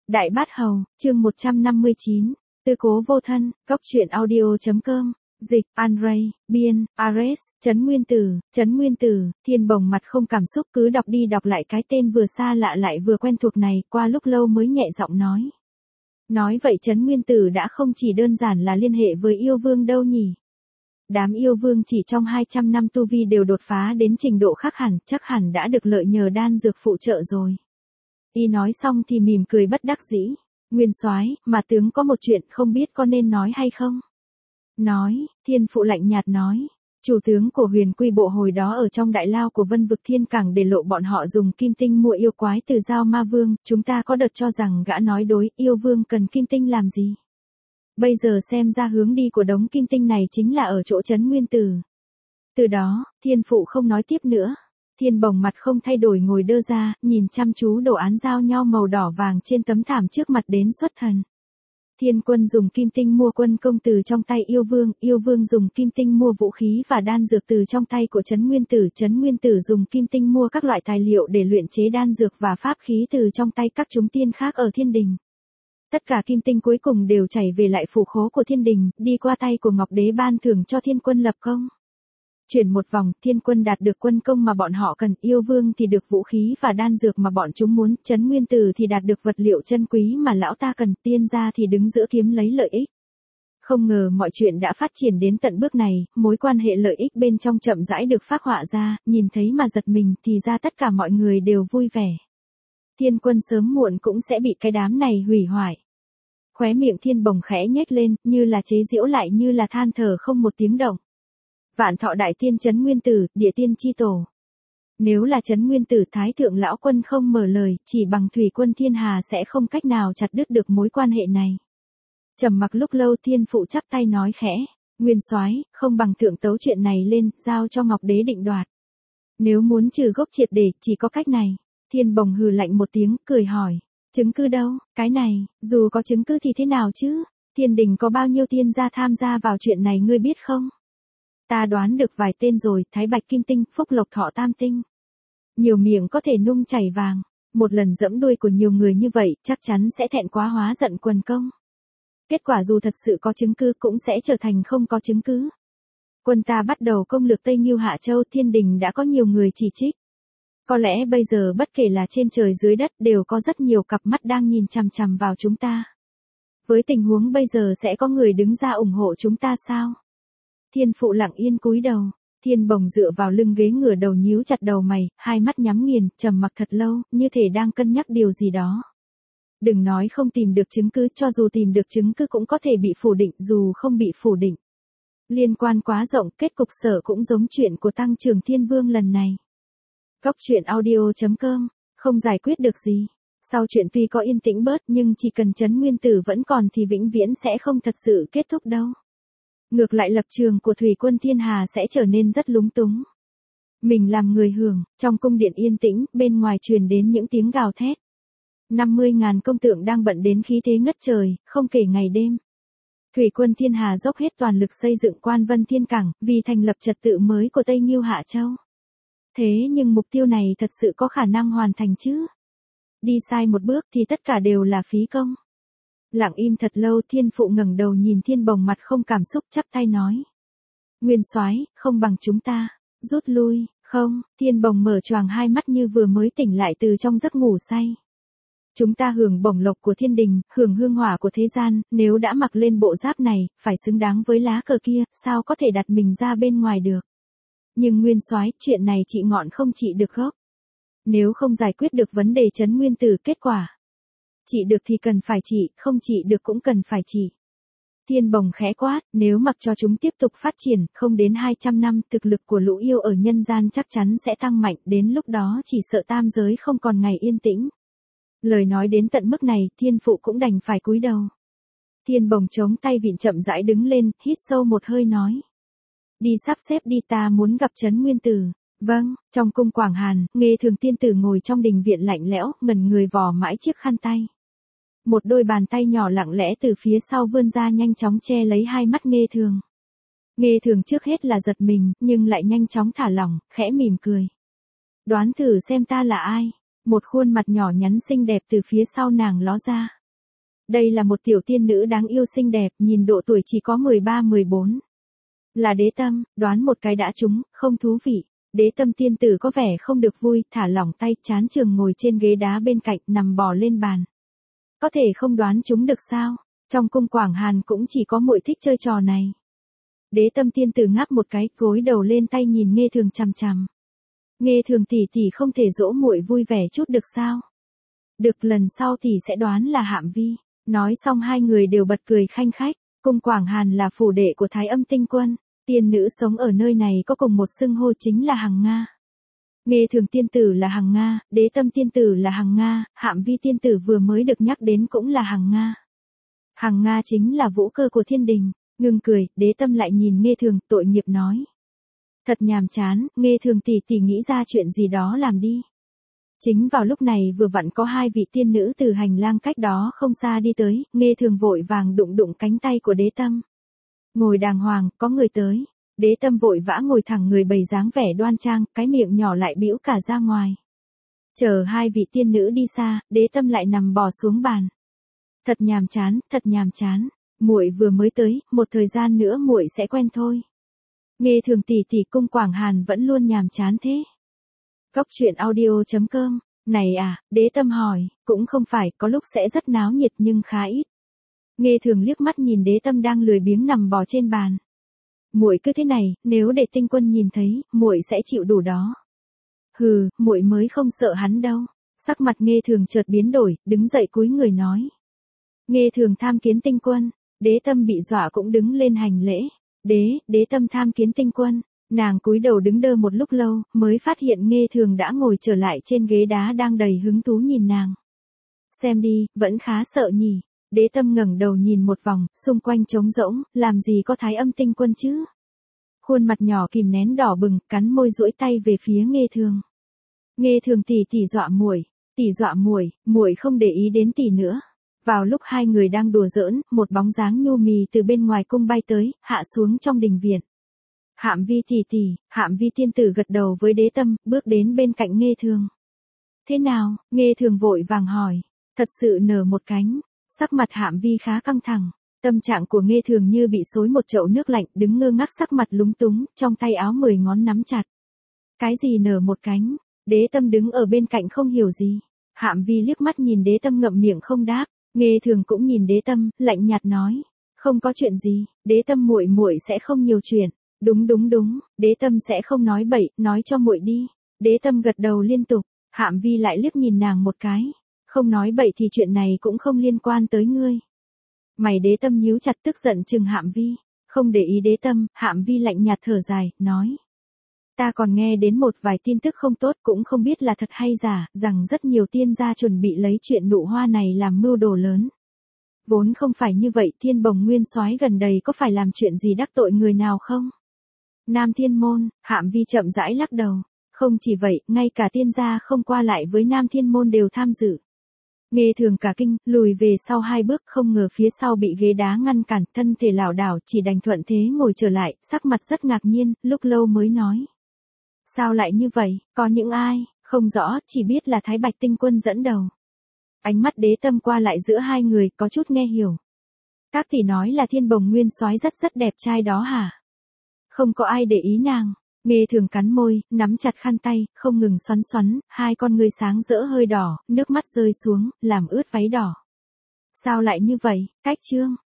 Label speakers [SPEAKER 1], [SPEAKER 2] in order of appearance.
[SPEAKER 1] Đại Bát Hầu, chương 159, Tư cố vô thân, Cốc truyện audio.com, dịch, Andrei, biên, Ares, Trấn Nguyên Tử, Thiên Bồng mặt không cảm xúc cứ đọc đi đọc lại cái tên vừa xa lạ lại vừa quen thuộc này, qua lúc lâu mới nhẹ giọng nói. Nói vậy Trấn Nguyên Tử đã không chỉ đơn giản là liên hệ với yêu vương đâu nhỉ? Đám yêu vương chỉ trong 200 năm tu vi đều đột phá đến trình độ khác hẳn, chắc hẳn đã được lợi nhờ đan dược phụ trợ rồi. Y nói xong thì mỉm cười bất đắc dĩ. Nguyên soái, mà tướng có một chuyện không biết có nên nói hay không? Nói, Thiên Phụ lạnh nhạt nói. Chủ tướng của Huyền Quy bộ hồi đó ở trong đại lao của Vân Vực Thiên Cảng để lộ bọn họ dùng kim tinh mua yêu quái từ Giao Ma Vương, chúng ta có đợt cho rằng gã nói đối, yêu vương cần kim tinh làm gì? Bây giờ xem ra hướng đi của đống kim tinh này chính là ở chỗ Trấn Nguyên Tử. Từ đó, Thiên Phụ không nói tiếp nữa. Thiên Bồng mặt không thay đổi ngồi đơ ra, nhìn chăm chú đồ án giao nhau màu đỏ vàng trên tấm thảm trước mặt đến xuất thần. Thiên Quân dùng kim tinh mua quân công từ trong tay yêu vương dùng kim tinh mua vũ khí và đan dược từ trong tay của Trấn Nguyên Tử dùng kim tinh mua các loại tài liệu để luyện chế đan dược và pháp khí từ trong tay các chúng tiên khác ở thiên đình. Tất cả kim tinh cuối cùng đều chảy về lại phủ khố của thiên đình, đi qua tay của Ngọc Đế ban thưởng cho Thiên Quân lập công. Chuyển một vòng, Thiên Quân đạt được quân công mà bọn họ cần, yêu vương thì được vũ khí và đan dược mà bọn chúng muốn, Trấn Nguyên Tử thì đạt được vật liệu chân quý mà lão ta cần, tiên gia thì đứng giữa kiếm lấy lợi ích. Không ngờ mọi chuyện đã phát triển đến tận bước này, mối quan hệ lợi ích bên trong chậm rãi được phác họa ra, nhìn thấy mà giật mình thì ra tất cả mọi người đều vui vẻ. Thiên Quân sớm muộn cũng sẽ bị cái đám này hủy hoại. Khóe miệng Thiên Bồng khẽ nhếch lên, như là chế giễu lại như là than thở không một tiếng động. Vạn thọ đại tiên Trấn Nguyên Tử, địa tiên chi tổ. Nếu là Trấn Nguyên Tử Thái thượng lão quân không mở lời, chỉ bằng thủy quân thiên hà sẽ không cách nào chặt đứt được mối quan hệ này. Trầm mặc lúc lâu, Thiên Phụ chắp tay nói khẽ, Nguyên soái, không bằng thượng tấu chuyện này lên, giao cho Ngọc Đế định đoạt. Nếu muốn trừ gốc triệt để, chỉ có cách này. Thiên Bồng hừ lạnh một tiếng, cười hỏi, chứng cứ đâu? Cái này, dù có chứng cứ thì thế nào chứ? Thiên đình có bao nhiêu tiên gia tham gia vào chuyện này ngươi biết không? Ta đoán được vài tên rồi, Thái Bạch Kim Tinh, Phúc Lộc Thọ Tam Tinh. Nhiều miệng có thể nung chảy vàng. Một lần dẫm đuôi của nhiều người như vậy, chắc chắn sẽ thẹn quá hóa giận quần công. Kết quả dù thật sự có chứng cứ cũng sẽ trở thành không có chứng cứ. Quân ta bắt đầu công lược Tây Ngưu Hạ Châu, thiên đình đã có nhiều người chỉ trích. Có lẽ bây giờ bất kể là trên trời dưới đất đều có rất nhiều cặp mắt đang nhìn chằm chằm vào chúng ta. Với tình huống bây giờ sẽ có người đứng ra ủng hộ chúng ta sao? Thiên Phụ lặng yên cúi đầu, Thiên Bồng dựa vào lưng ghế ngửa đầu nhíu chặt đầu mày, hai mắt nhắm nghiền, trầm mặc thật lâu, như thể đang cân nhắc điều gì đó. Đừng nói không tìm được chứng cứ, cho dù tìm được chứng cứ cũng có thể bị phủ định, dù không bị phủ định. Liên quan quá rộng, kết cục sở cũng giống chuyện của Tăng Trưởng Thiên Vương lần này. Cốc truyện audio.com, không giải quyết được gì. Sau chuyện tuy có yên tĩnh bớt nhưng chỉ cần Trấn Nguyên Tử vẫn còn thì vĩnh viễn sẽ không thật sự kết thúc đâu. Ngược lại lập trường của thủy quân thiên hà sẽ trở nên rất lúng túng. Mình làm người hưởng, trong cung điện yên tĩnh, bên ngoài truyền đến những tiếng gào thét. 50.000 công tượng đang bận đến khí thế ngất trời, không kể ngày đêm. Thủy quân thiên hà dốc hết toàn lực xây dựng Quan Vân Thiên Cảng, vì thành lập trật tự mới của Tây Ngưu Hạ Châu. Thế nhưng mục tiêu này thật sự có khả năng hoàn thành chứ? Đi sai một bước thì tất cả đều là phí công. Lặng im thật lâu, Thiên Phụ ngẩng đầu nhìn Thiên Bồng mặt không cảm xúc chắp tay nói. Nguyên soái, không bằng chúng ta, rút lui, không? Thiên Bồng mở choàng hai mắt như vừa mới tỉnh lại từ trong giấc ngủ say. Chúng ta hưởng bổng lộc của thiên đình, hưởng hương hỏa của thế gian, nếu đã mặc lên bộ giáp này, phải xứng đáng với lá cờ kia, sao có thể đặt mình ra bên ngoài được? Nhưng Nguyên soái, chuyện này trị ngọn không trị được gốc. Nếu không giải quyết được vấn đề Trấn Nguyên Tử, kết quả trị được thì cần phải trị, không trị được cũng cần phải trị. Thiên Bồng khẽ quát, nếu mặc cho chúng tiếp tục phát triển, không đến 200 năm, thực lực của lũ yêu ở nhân gian chắc chắn sẽ tăng mạnh, đến lúc đó chỉ sợ tam giới không còn ngày yên tĩnh. Lời nói đến tận mức này, Thiên Phụ cũng đành phải cúi đầu. Thiên Bồng chống tay vịn chậm rãi đứng lên, hít sâu một hơi nói. Đi sắp xếp đi, ta muốn gặp Trấn Nguyên Tử. Vâng, trong cung Quảng Hàn, Nghê Thường tiên tử ngồi trong đình viện lạnh lẽo, ngẩn người vò mãi chiếc khăn tay. Một đôi bàn tay nhỏ lặng lẽ từ phía sau vươn ra nhanh chóng che lấy hai mắt Nghê Thường. Nghê Thường trước hết là giật mình, nhưng lại nhanh chóng thả lỏng, khẽ mỉm cười. Đoán thử xem ta là ai? Một khuôn mặt nhỏ nhắn xinh đẹp từ phía sau nàng ló ra. Đây là một tiểu tiên nữ đáng yêu xinh đẹp, nhìn độ tuổi chỉ có 13-14. Là Đế Tâm, đoán một cái đã trúng, không thú vị. Đế Tâm tiên tử có vẻ không được vui, thả lỏng tay, chán chường ngồi trên ghế đá bên cạnh, nằm bò lên bàn. Có thể không đoán trúng được sao? Trong cung Quảng Hàn cũng chỉ có muội thích chơi trò này. Đế Tâm tiên tử ngáp một cái, gối đầu lên tay nhìn Nghê Thường chằm chằm. Nghê Thường tỷ tỷ không thể dỗ muội vui vẻ chút được sao? Được, lần sau tỷ sẽ đoán là Hạm Vi. Nói xong hai người đều bật cười khanh khách. Cung Quảng Hàn là phủ đệ của Thái Âm Tinh Quân. Tiên nữ sống ở nơi này có cùng một xưng hô chính là Hằng Nga. Nghê Thường tiên tử là Hằng Nga, Đế Tâm tiên tử là Hằng Nga, Hạm Vi tiên tử vừa mới được nhắc đến cũng là Hằng Nga. Hằng Nga chính là vũ cơ của thiên đình. Ngưng cười, Đế Tâm lại nhìn Nghê Thường, tội nghiệp nói. Thật nhàm chán, Nghê Thường tỷ tỷ nghĩ ra chuyện gì đó làm đi. Chính vào lúc này vừa vặn có hai vị tiên nữ từ hành lang cách đó không xa đi tới, Nghê Thường vội vàng đụng đụng cánh tay của Đế Tâm. Ngồi đàng hoàng, có người tới. Đế Tâm vội vã ngồi thẳng người bày dáng vẻ đoan trang, cái miệng nhỏ lại bĩu cả ra ngoài. Chờ hai vị tiên nữ đi xa, Đế Tâm lại nằm bò xuống bàn. Thật nhàm chán, thật nhàm chán. Muội vừa mới tới, một thời gian nữa muội sẽ quen thôi. Nghê Thường tỷ tỷ, cung Quảng Hàn vẫn luôn nhàm chán thế. Góc truyện audio.com. Này à, Đế Tâm hỏi, cũng không phải, có lúc sẽ rất náo nhiệt nhưng khá ít. Nghê Thường liếc mắt nhìn Đế Tâm đang lười biếng nằm bò trên bàn. Muội cứ thế này, nếu để Tinh Quân nhìn thấy, muội sẽ chịu đủ đó. Hừ, muội mới không sợ hắn đâu. Sắc mặt Nghê Thường chợt biến đổi, đứng dậy cúi người nói. Nghê Thường tham kiến Tinh Quân. Đế Tâm bị dọa cũng đứng lên hành lễ. Đế Tâm tham kiến Tinh Quân. Nàng cúi đầu đứng đơ một lúc lâu, mới phát hiện Nghê Thường đã ngồi trở lại trên ghế đá đang đầy hứng thú nhìn nàng. Xem đi, vẫn khá sợ nhỉ. Đế Tâm ngẩng đầu nhìn một vòng, xung quanh trống rỗng, làm gì có Thái Âm Tinh Quân chứ? Khuôn mặt nhỏ kìm nén đỏ bừng, cắn môi duỗi tay về phía Nghê Thường. Nghê Thường tỷ tỷ dọa muội, muội không để ý đến tỷ nữa. Vào lúc hai người đang đùa giỡn, một bóng dáng nhu mì từ bên ngoài cung bay tới, hạ xuống trong đình viện. Hạm Vi tỷ tỷ, Hạm Vi tiên tử gật đầu với Đế Tâm, bước đến bên cạnh Nghê Thường. Thế nào? Nghê Thường vội vàng hỏi. Thật sự nở một cánh. Sắc mặt Hạm Vi khá căng thẳng. Tâm trạng của Nghê Thường như bị xối một chậu nước lạnh, đứng ngơ ngác, sắc mặt lúng túng, trong tay áo 10 ngón nắm chặt. Cái gì nở một cánh? Đế Tâm đứng ở bên cạnh không hiểu gì. Hạm Vi liếc mắt nhìn Đế Tâm ngậm miệng không đáp. Nghê Thường cũng nhìn Đế Tâm, lạnh nhạt nói. Không có chuyện gì, Đế Tâm muội sẽ không nhiều chuyện. Đúng, Đế Tâm sẽ không nói bậy, nói cho muội đi. Đế Tâm gật đầu liên tục. Hạm Vi lại liếc nhìn nàng một cái. Không nói bậy thì chuyện này cũng không liên quan tới ngươi. Mày Đế Tâm nhíu chặt, tức giận chừng Hạm Vi. Không để ý Đế Tâm, Hạm Vi lạnh nhạt thở dài, nói. Ta còn nghe đến một vài tin tức không tốt, cũng không biết là thật hay giả, rằng rất nhiều tiên gia chuẩn bị lấy chuyện nụ hoa này làm mưu đồ lớn. Vốn không phải như vậy, Thiên Bồng Nguyên Soái gần đây có phải làm chuyện gì đắc tội người nào không? Nam Thiên Môn, Hạm Vi chậm rãi lắc đầu. Không chỉ vậy, ngay cả tiên gia không qua lại với Nam Thiên Môn đều tham dự. Nghê Thường cả kinh, lùi về sau 2 bước, không ngờ phía sau bị ghế đá ngăn cản, thân thể lảo đảo, chỉ đành thuận thế ngồi trở lại, sắc mặt rất ngạc nhiên, lúc lâu mới nói. Sao lại như vậy, có những ai, không rõ, chỉ biết là Thái Bạch Tinh Quân dẫn đầu. Ánh mắt Đế Tâm qua lại giữa hai người, có chút nghe hiểu. Các tỷ nói là Thiên Bồng Nguyên Soái rất đẹp trai đó hả? Không có ai để ý nàng. Nghê Thường cắn môi, nắm chặt khăn tay, không ngừng xoắn, hai con ngươi sáng rỡ hơi đỏ, nước mắt rơi xuống, làm ướt váy đỏ. Sao lại như vậy? Cách chương.